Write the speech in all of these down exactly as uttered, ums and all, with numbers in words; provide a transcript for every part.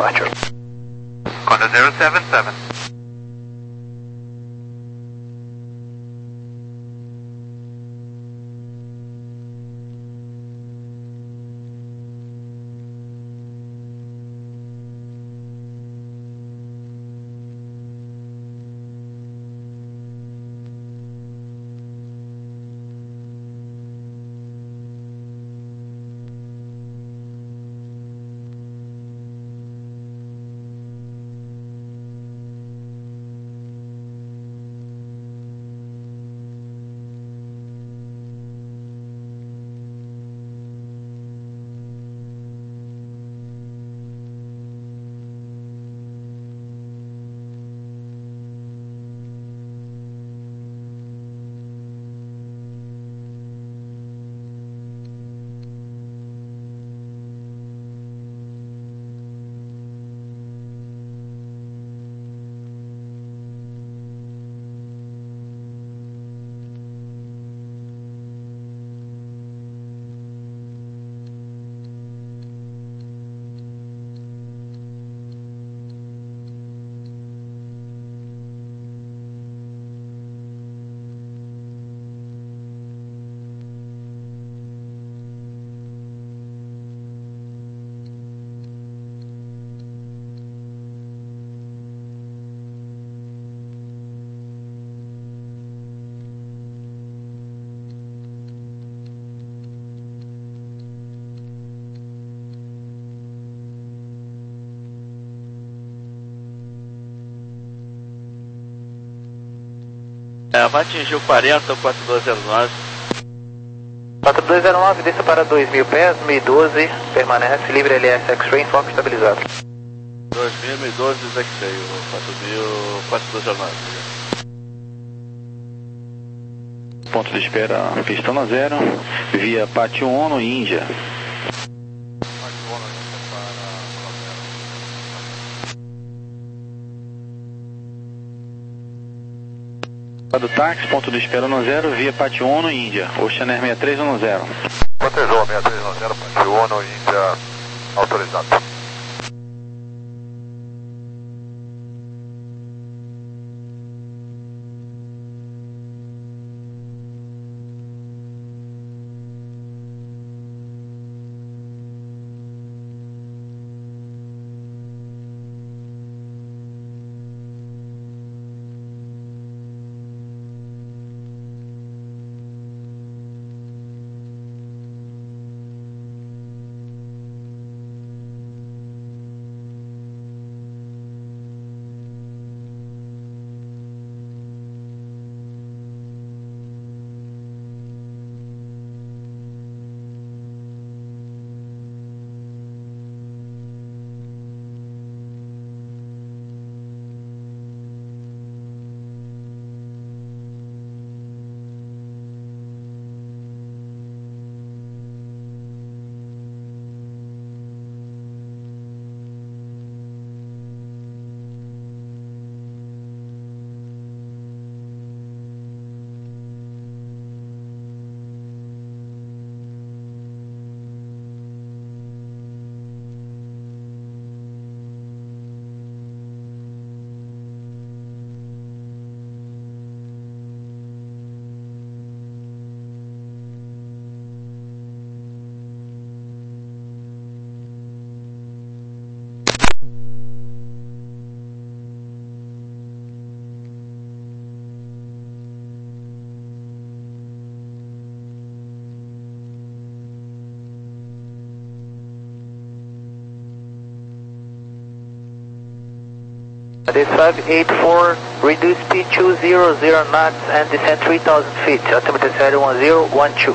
Roger. Condor zero seven seven. É, vai atingir o quarenta, quatro dois zero nove. quatro dois zero nove, desça para dois mil pés, mil e doze, permanece livre L S X-Ray, foco estabilizado. dois mil, mil e doze, X-Ray, quatro mil, quatro dois zero nove. Ponto de espera, pista no zero, via Pátio Ono, Índia. Do táxi, ponto de espera no zero, via Pátio Ono, Índia. Oceaner sessenta e três no zero. Protejou sessenta e três no zero, Pátio Ono, Índia, autorizado. This five eight four, reduce speed two hundred knots and descend three thousand feet, altimeter zero one zero one two.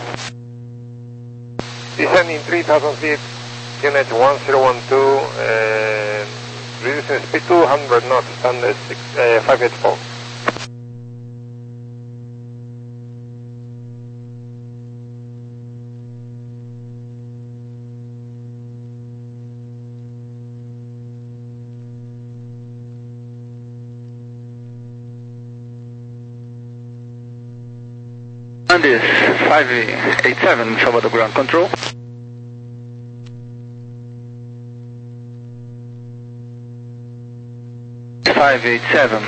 Descending three thousand feet, unit one zero one two, and reducing speed two hundred knots, standard six, uh, five eight four. This five eight seven, Salvador ground control. five eight seven.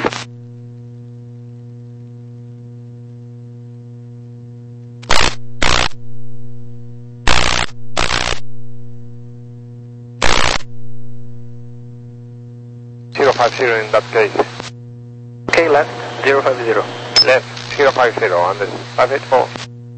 zero five zero in that case. Okay, left, zero five zero. Left, zero five zero, and then five eight four.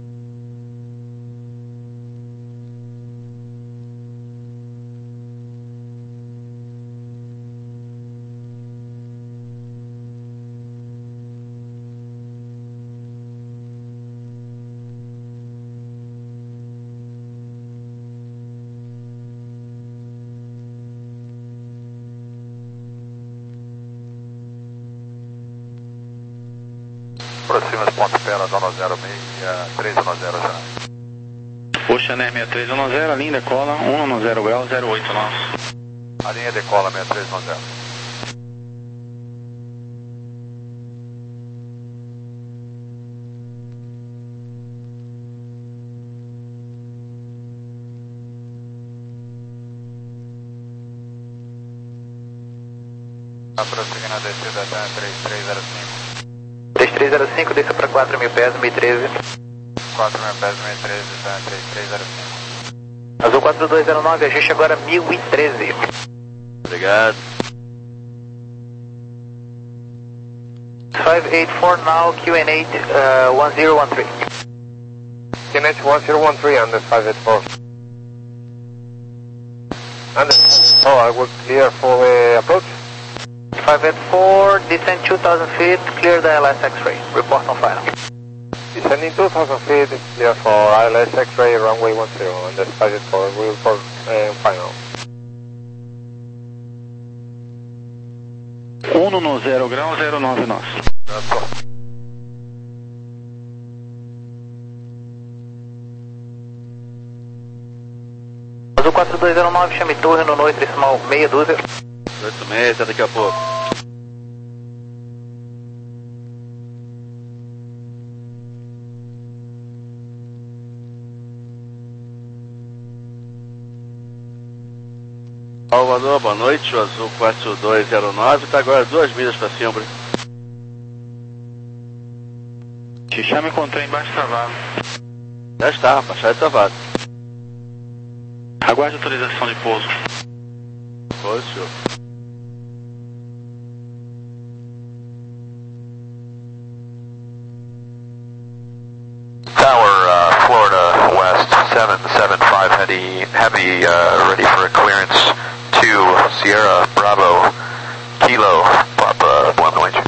Aproxima-se ponto pé na zona zero seis três um zero já. Ocean Air six três um zero, linha decola um zero grau zero oito nós. A linha decola seis três um zero. Prosseguindo a descida até três três zero cinco. três três zero cinco, desça para quatro mil pés, mil e treze. quatro mil pés, mil e treze, tá, três três zero cinco. Azul quatro dois zero nove, ajuste agora mil e treze. Obrigado. five eight four now, Q N eight, uh, one zero one three. Q N H one zero one three and then five eight four. And oh, I will clear for the approach. five eight four, descend two thousand feet, clear the I L S X-ray. Report on final. Descending two thousand feet, clear for I L S X-ray, runway one zero, and then five eight four, we will report uh, final. um no zero grau zero nove nós. Azul quatro dois zero nove, chame torre no noite decimal meia dúzia. oito seis, até daqui a pouco. Salvador, boa noite, o Azul quatro dois zero nove está agora duas milhas para cima. Já me encontrei embaixo travado. Já está, rapaz, já é travado. Aguarde autorização de pouso. Pois, senhor. Tower, uh, Florida West seven seven five, heavy, heavy uh, ready for a clearance to Sierra Bravo Kilo Papa, boa noite.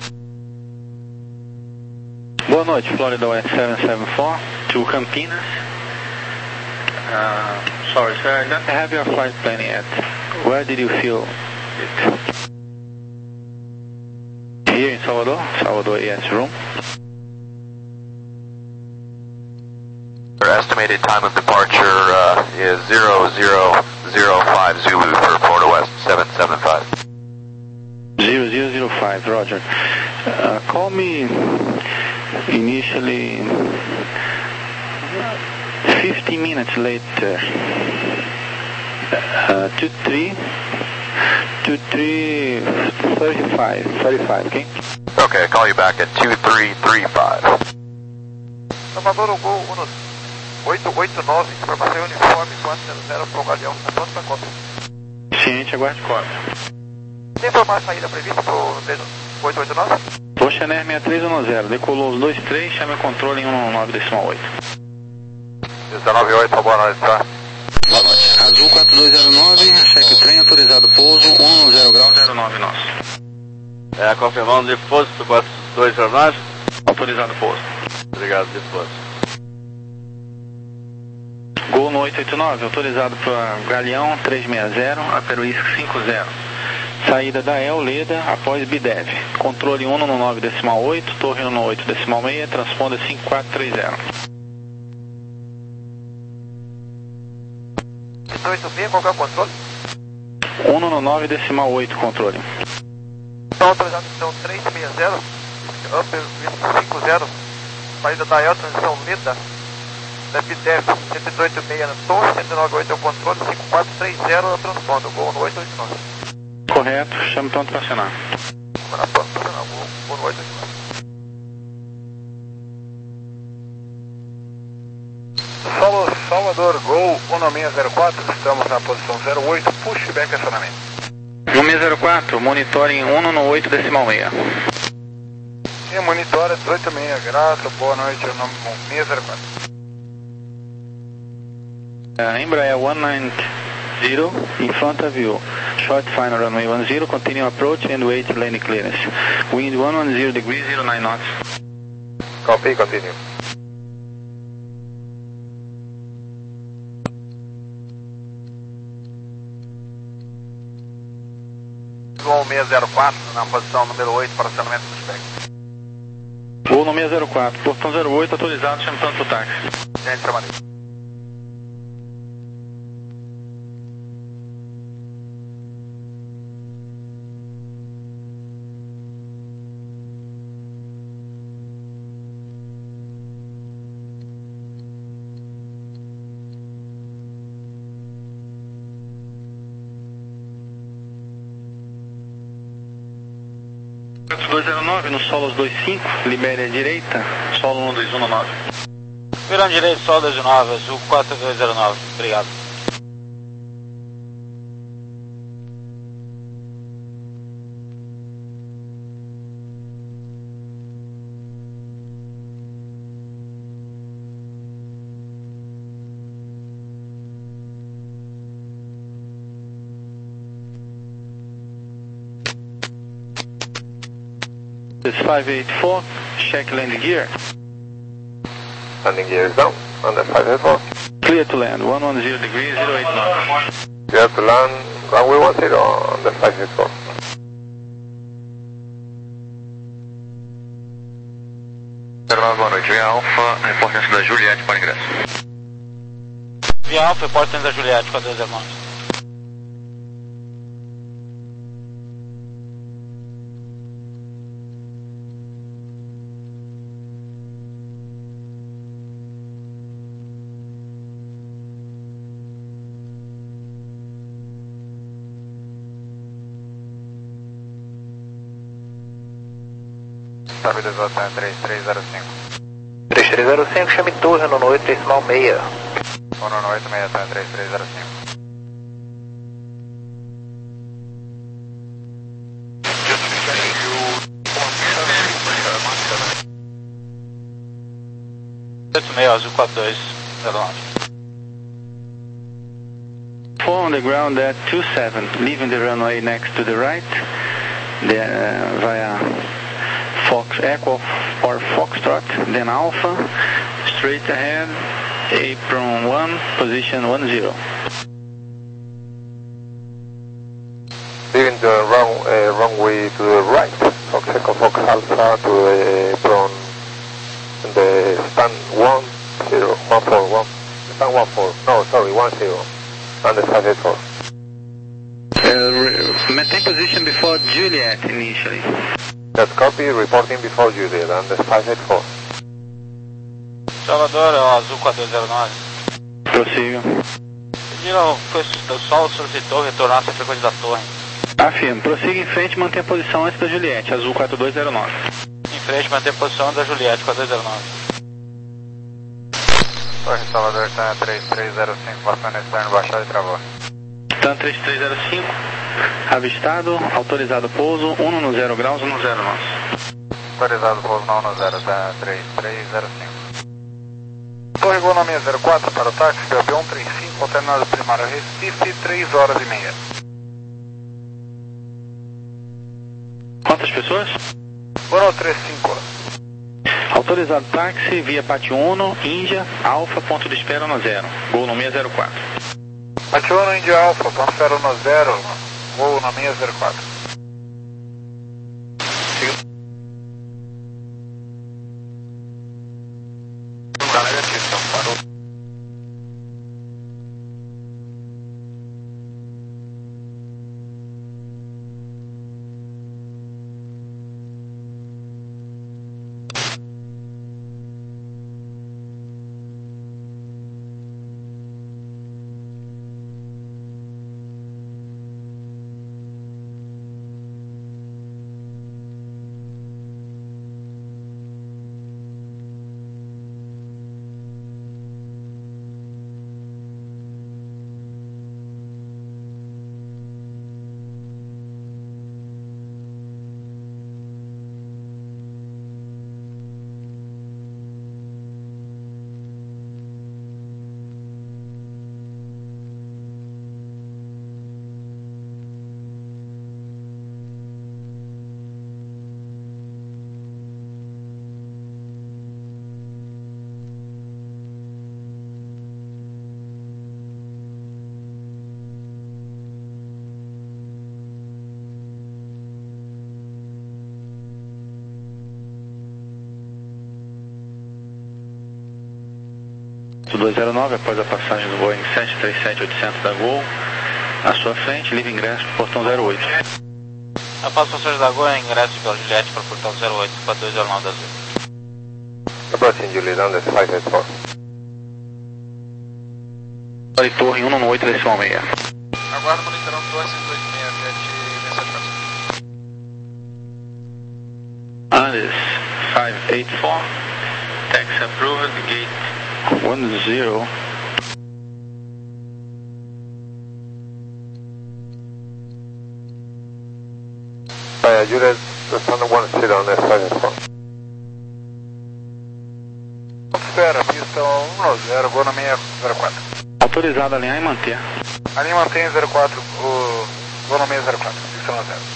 Boa noite, Florida West seven seven four to Campinas. Uh, sorry sir, I don't have your flight plan yet. Where did you feel it? Here in Salvador, Salvador A S room. Our estimated time of departure uh, is zero zero zero five Zulu for Florida West seven seven five. zero zero zero five, roger. Uh, call me initially fifty minutes later. Uh, two three, two three thirty-five, thirty-five, okay? Okay, I'll call you back at two three three five. Salvador, o Gol oito oito nove, informação uniforme quatro zero zero para o Galeão, está pronto para cópia. Ciente, aguarde cópia. Tem informação de saída prevista para o oito oito nove? Ocean Air six três um zero, decolou os dois três, chame o controle em um nove decimal oito. dezenove oito, boa noite, tá? Boa noite. Azul quatro dois zero nove, cheque o trem, autorizado pouso, um no zero grau zero nove nós. É, confirmando o depósito quatro dois zero nove. Autorizado pouso. Obrigado, depósito. Gol no oito oito nove, autorizado para Galeão três seis zero, Aperuísco cinco zero. Saída da El Leda após Bidev. Controle um no nove decimal oito, torre no oito decimal seis, transponder cinco quatro três zero. oito seis, qual que é o controle? um no nove decimal oito, controle. Então, autorizado então três seis zero, Upper cinco zero, saída da El, transição Leda, da Bidev cento e dezoito seis na torre, cento e nove oito é o controle, cinco quatro três zero é o transponder, Gol no oito oito nove. Correto, chame pronto para acionar. vou na Pampa, não, vou, vou no oito aqui. Solo Salvador, Gol um seis zero quatro, estamos na posição zero oito, pushback acionamento. um seis zero quatro, monitoring um no oito decimal seis. Sim, monitora dezoito seis, graças, boa noite, o nome um seis zero quatro. Uh, Embraer one nine zero in front of you. Short final runway one zero, continue approach and wait lane clearance. Wind one one zero degrees, zero nine knots. Copy, continue. Gol seis zero quatro, na posição número oito para acionamento do spec. Voo no seis zero quatro, portão zero oito autorizado, chamando o táxi. Gente, chamando. dois zero nove no Solos dois cinco, libere a direita, solo um dois um nove. Virando direito, solo dois um nove, azul quatro dois zero nove, obrigado. This five eight four, check landing gear. Landing gear is down, on the five eight four. Clear to land, one one zero degrees, zero eight knots. Clear to land, runway one zero on the five eight four. Boa noite, Via Alfa, reportância da Juliette para ingresso. Via Alfa, reportância da Juliette, quatro dois zero nove. Estabilização três três zero cinco. três três zero cinco, chame torre no oito decimal seis. um no oito seis, três três zero cinco. oito seis, azul quatro dois zero nove. Four on the ground at two seven, leaving the runway next to the right, the, uh, via Fox Echo or Foxtrot, then Alpha, straight ahead, apron one, position one zero. Leaving the run, uh, runway to the right, Fox Echo Fox Alpha to the apron, the stand one zero, one four, one, stand one four, no, sorry, one zero, and the five eight four. Uh, maintain position before Juliet initially. That copy, reporting before Juliet, and the five eight four. Salvador, azul quatro dois zero nove. Prossiga. Pediram, foi o Sol solicitou retornar essa frequência da torre. Afirmo, prossiga em frente e mantenha a posição antes da Juliette, azul quatro dois zero nove. Em frente, manter a posição da Juliette, quatro dois zero nove. Torre Salvador está três três zero cinco, passando externo, baixado e travou. TAM três três zero cinco, avistado, autorizado pouso, um no zero graus, um no zero nós. Autorizado pouso no um zero, tá três três zero cinco. Torre Gol no seis zero quatro para o táxi, B B um três cinco, alternado primário Recife, três horas e meia. Quantas pessoas? Gol três cinco. Autorizado táxi, via Pátio Uno, Índia, Alfa, ponto de espera no zero. Gol no seis zero quatro. Pátio Uno, Índia Alfa, ponto de espera no zero, Gol no seis zero quatro. duzentos e nove, após a passagem do Boeing sete três sete oitocentos da Gol, à sua frente, livre ingresso para o portão zero oito. Após a passagem da Gol, ingresso pela Juliette para o portão zero oito, para dois zero nove da Azul. Approaching Juliet on the five eight four. Torre Torre cento e oito decimal seis. Aguardo monitorando dois dois seis sete seis sete. Alice five eight four, taxi approved, gate one zero. Uh, Juliet, responding one zero on the five eight four. Espera, pista um zero, vou na minha zero quatro. Autorizado a alinhar e manter. Ali mantém zero quatro, o... vou na minha zero quatro, pista um zero.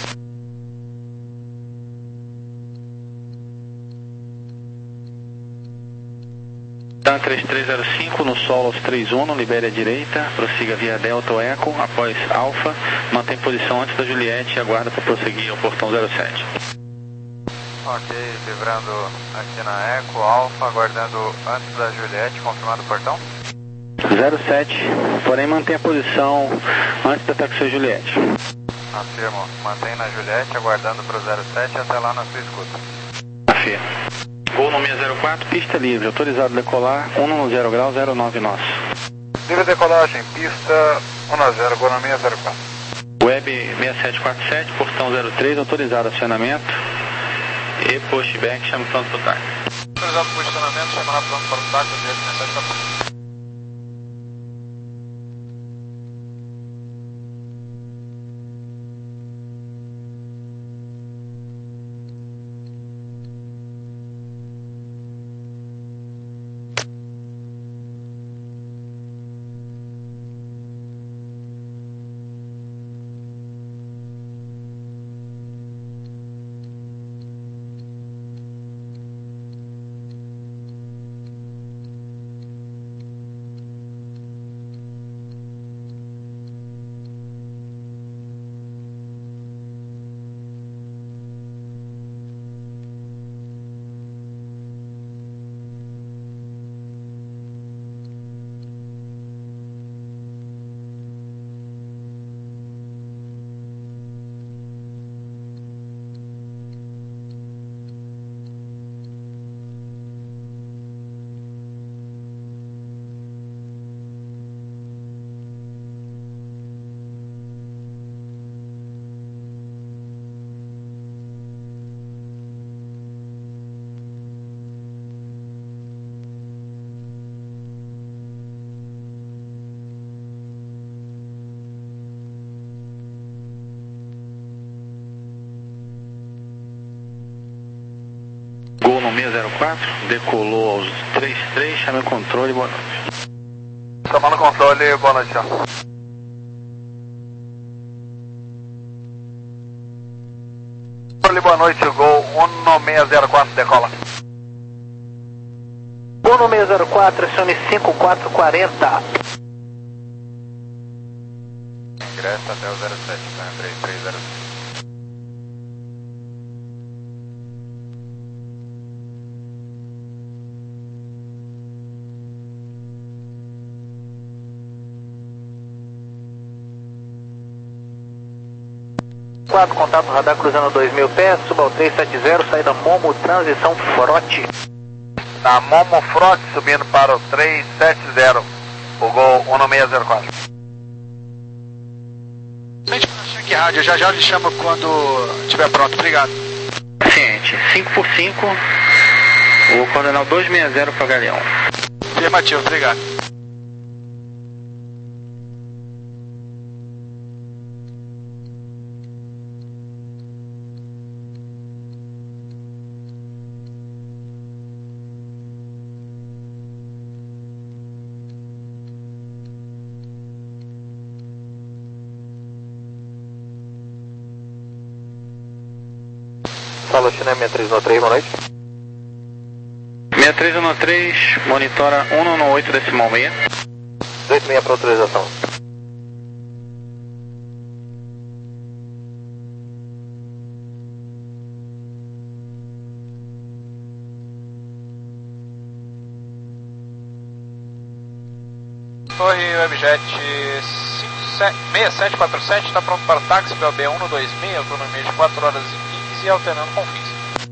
TAM três três zero cinco, no solo aos três um, libere à direita, prossiga via Delta ou Eco, após Alfa, mantém posição antes da Juliette e aguarda para prosseguir ao portão zero sete. Ok, livrando aqui na Eco, Alfa, aguardando antes da Juliette, confirmado o portão? zero sete, porém mantém a posição antes da taxi Juliette. Afirmo, mantém na Juliette, aguardando para o zero sete até lá na sua escuta. Afirmo. Gol no seis zero quatro, pista livre, autorizado a decolar, um no zero grau, zero nove nosso. Livre decolagem, pista um zero, gol no seis zero quatro. Web seis sete quatro sete, portão zero três, autorizado acionamento e pushback, chama o pronto para o táxi. Autorizado o posicionamento, chamando pronto para o táxi, seis sete quatro sete. Gol no seis zero quatro, decolou aos três três, chame o controle, boa noite. Chamando o controle, boa noite, senhor. Controle, boa noite, Gol um no seis zero quatro, decola. Gol no seis zero quatro, acione cinco quatro quatro zero. Ingresso até o zero sete, três três zero cinco. quatro, contato radar cruzando dois mil pés, suba ao três sete zero, saída Momo, transição Frote. Na Momo Frote, subindo para o três sete zero, o Gol um no seis zero quatro. Gente, cheque rádio, já já lhe chamo quando estiver pronto, obrigado. Ciente, cinco por cinco, o coordenal dois seis zero para Galeão. Afirmativo, obrigado. Fala, China seis três um três, boa noite. seis três um três, monitora um no oito decimal seis. dois seis para autorização. Torre Webjet seis sete quatro sete está pronto para o táxi P O B um dois seis, autonomia de quatro horas e quinze e alternando com fins.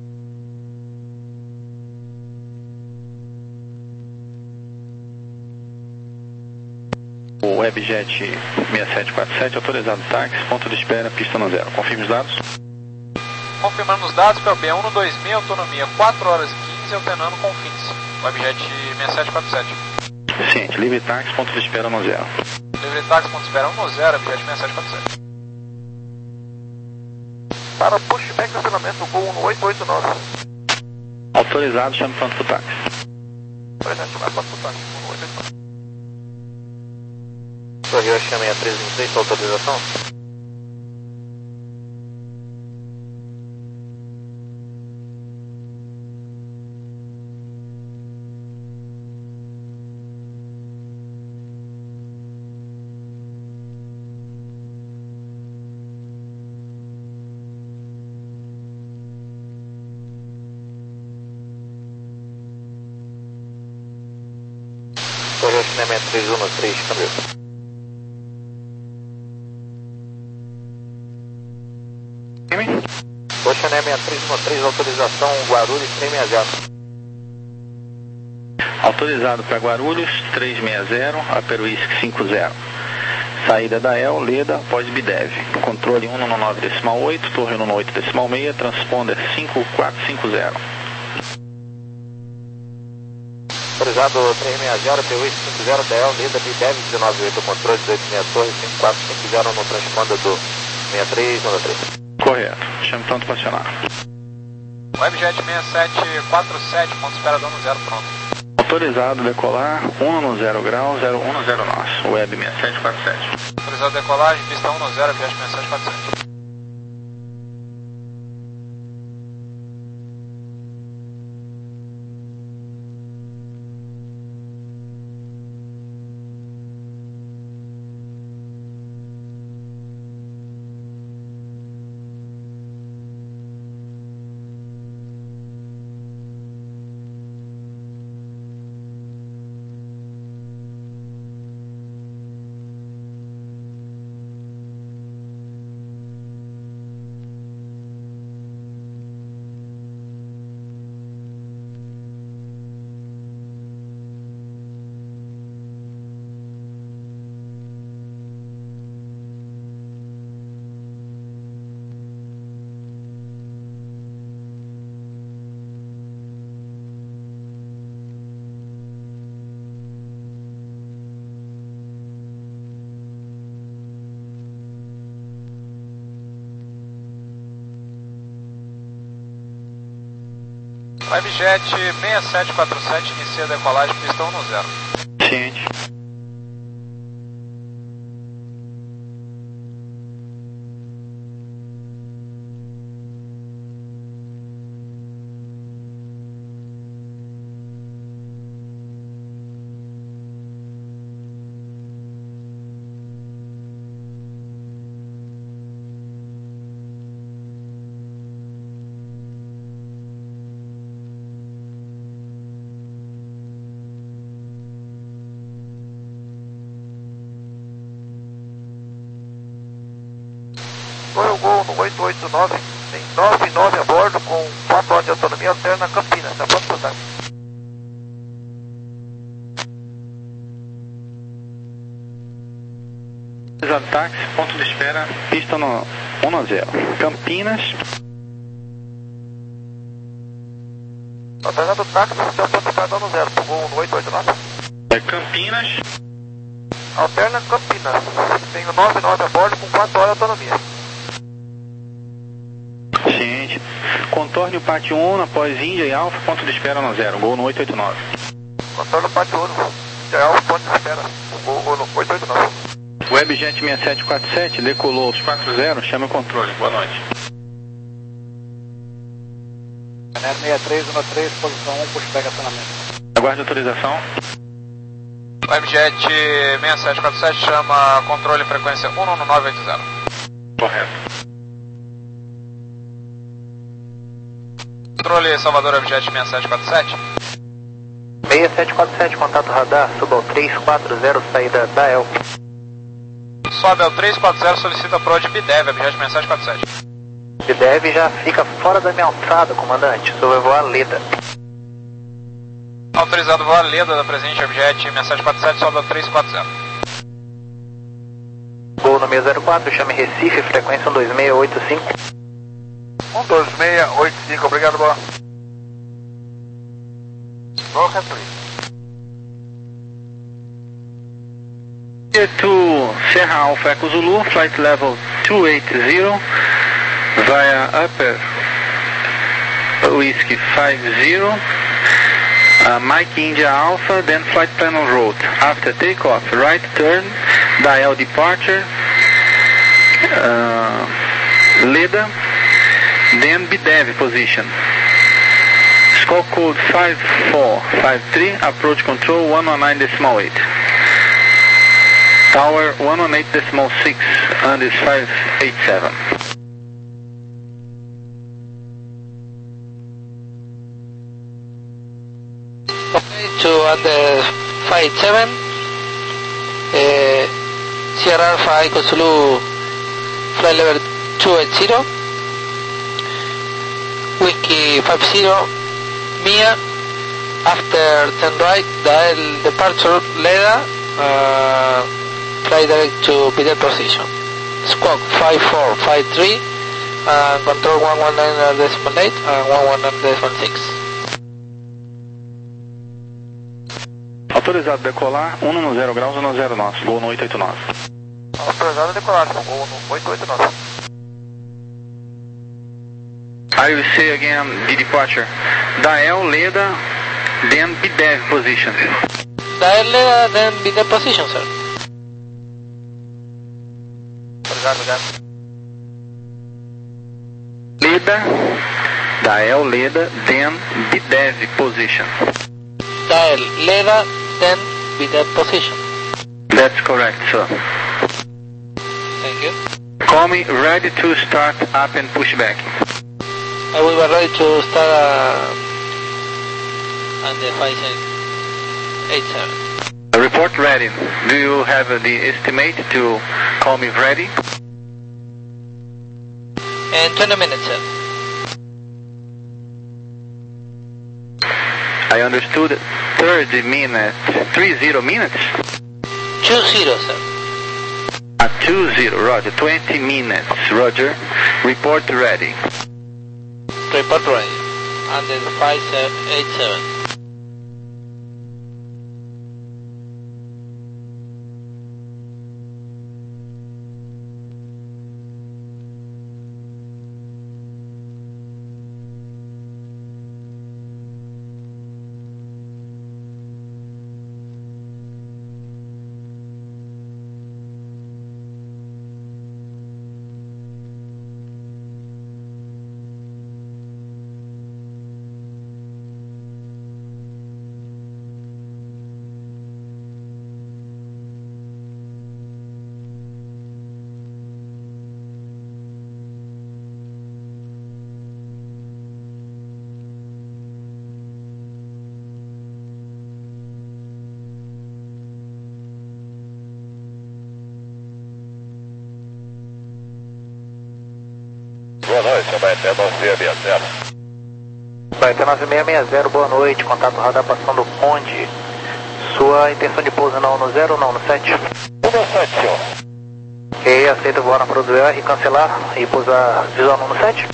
O Webjet seis sete quatro sete, autorizado táxi, ponto de espera, pista no zero. Confirme os dados. Confirmando os dados, P O B um dois seis, autonomia quatro horas e quinze, alternando com fins. Webjet seis sete quatro sete. Ciente, livre táxi, ponto de espera no zero. Livre táxi, ponto de espera um no zero, Webjet seis sete quatro sete. Para pushback cancelamento, Gol um oito oito nove. Autorizado, chame pronto pro táxi. Presente, mais pronto pro táxi, um oito oito nove. Torre Yoshima seis três um seis, autorização? Torre Yoshima seis três um três, câmbio. Oceané seis três um três, autorização Guarulhos três seis zero. Autorizado para Guarulhos três seis zero, Aperuísc cinco zero. Saída da E L, Leda, após Bidev. Controle um no nove decimal oito, torre no oito decimal seis, transponder cinco quatro cinco zero. Autorizado três seis zero, Aperuísc cinco zero, da E L, Leda, Bidev dezenove oito, controle dezoito seis, torre cinco quatro cinco zero no transponder do seis três um três. Correto, chame pronto para acionar. Webjet seis sete quatro sete, ponto de espera dono zero, pronto. Autorizado decolar um no zero grau, zero um no zero nosso, Web seis sete quatro sete. Autorizado decolagem, pista um no zero, Webjet seis sete quatro sete. Webjet seis sete quatro sete, inicia a decolagem, pista um no zero. Ciente. Royal Gol no oito oito nove, tem nove nove a bordo com quatro horas de autonomia, alterna Campinas, está pronto para o táxi. Autorizado táxi, ponto de espera, pista no um no zero. Campinas. Autorizado táxi, está pronto para dono zero, Gol no oito oito nove. É Campinas. Alterna Campinas, tem nove nove a bordo com quatro horas de autonomia. Ciente. Contorne o pátio um após Índia e Alfa, ponto de espera no zero. Gol no oito oito nove. Contorno pátio um, Índia ponto de espera, Gol no oito oito nove. Webjet seis sete quatro sete, decolou os quatro zero, chame o controle. Boa noite. seis três um três, posição um, pushback acionamento. Aguarde autorização. Webjet seis sete quatro sete, chama controle frequência um no nove oito zero. Correto. Controle Salvador Webjet seis sete quatro sete. seis sete quatro sete, contato radar, suba ao três quatro zero, saída da E L. Sobe ao três quatro zero, solicita P R O de B D E V, objeto de mensagem quatro sete. B D E V já fica fora da minha alçada, comandante, sobre voar Leda. Autorizado voar Leda da presente objeto, mensagem quatro sete, sobe ao três quatro zero. Gol no seis zero quatro, chame Recife, frequência um dois seis oito cinco. um dois seis oito cinco, obrigado, boa. Boa, please. Here to Serra Alpha Echo Zulu, flight level two eighty via Upper Whiskey five zero, uh, Mike India Alpha, then flight plan on road. After takeoff, right turn, dial departure, uh, Leda, then B D E V position. Squawk code five four five three, approach control one one nine decimal eight. Tower one one eight decimal six, and is five eight seven. Okay, to under five eight seven, uh, Sierra Alpha Echo Zulu, flight level two eighty, Whiskey five zero, Mia, after turn right, dial departure Leda, uh, fly direct to B D E V position. Squawk five four five three, uh, control one one nine decimal eight and one one nine decimal six. Autorizado decolar, um no zero graus, um no zero nós, gol no oito oito nove. Autorizado a decolar, gol no oito oito nove. I will say again the departure. Dial Leda, then B D E V position. Dial Leda, then B D E V position, sir. Obrigado, obrigado. Leda, dial Leda, then B D E V position. Dial Leda, then B D E V position. That's correct, sir. Thank you. Call me ready to start up and push back. I will be ready to start uh, on the five eight seven. Report ready. Do you have the estimate to call me ready? In twenty minutes, sir. I understood thirty minutes, three zero minutes? Two zero, sir. Uh, two zero, roger, twenty minutes, roger. Report ready. Report ready. Under the five eight seven. Boa noite, Abaeté nove seis seis zero. Abaeté nove seis seis zero, boa noite, contato radar passando o Conde. Sua intenção de pouso não no zero ou não no sete? um no sete, senhor. Ok, aceita voar na Produel e cancelar e pousar visual não no sete?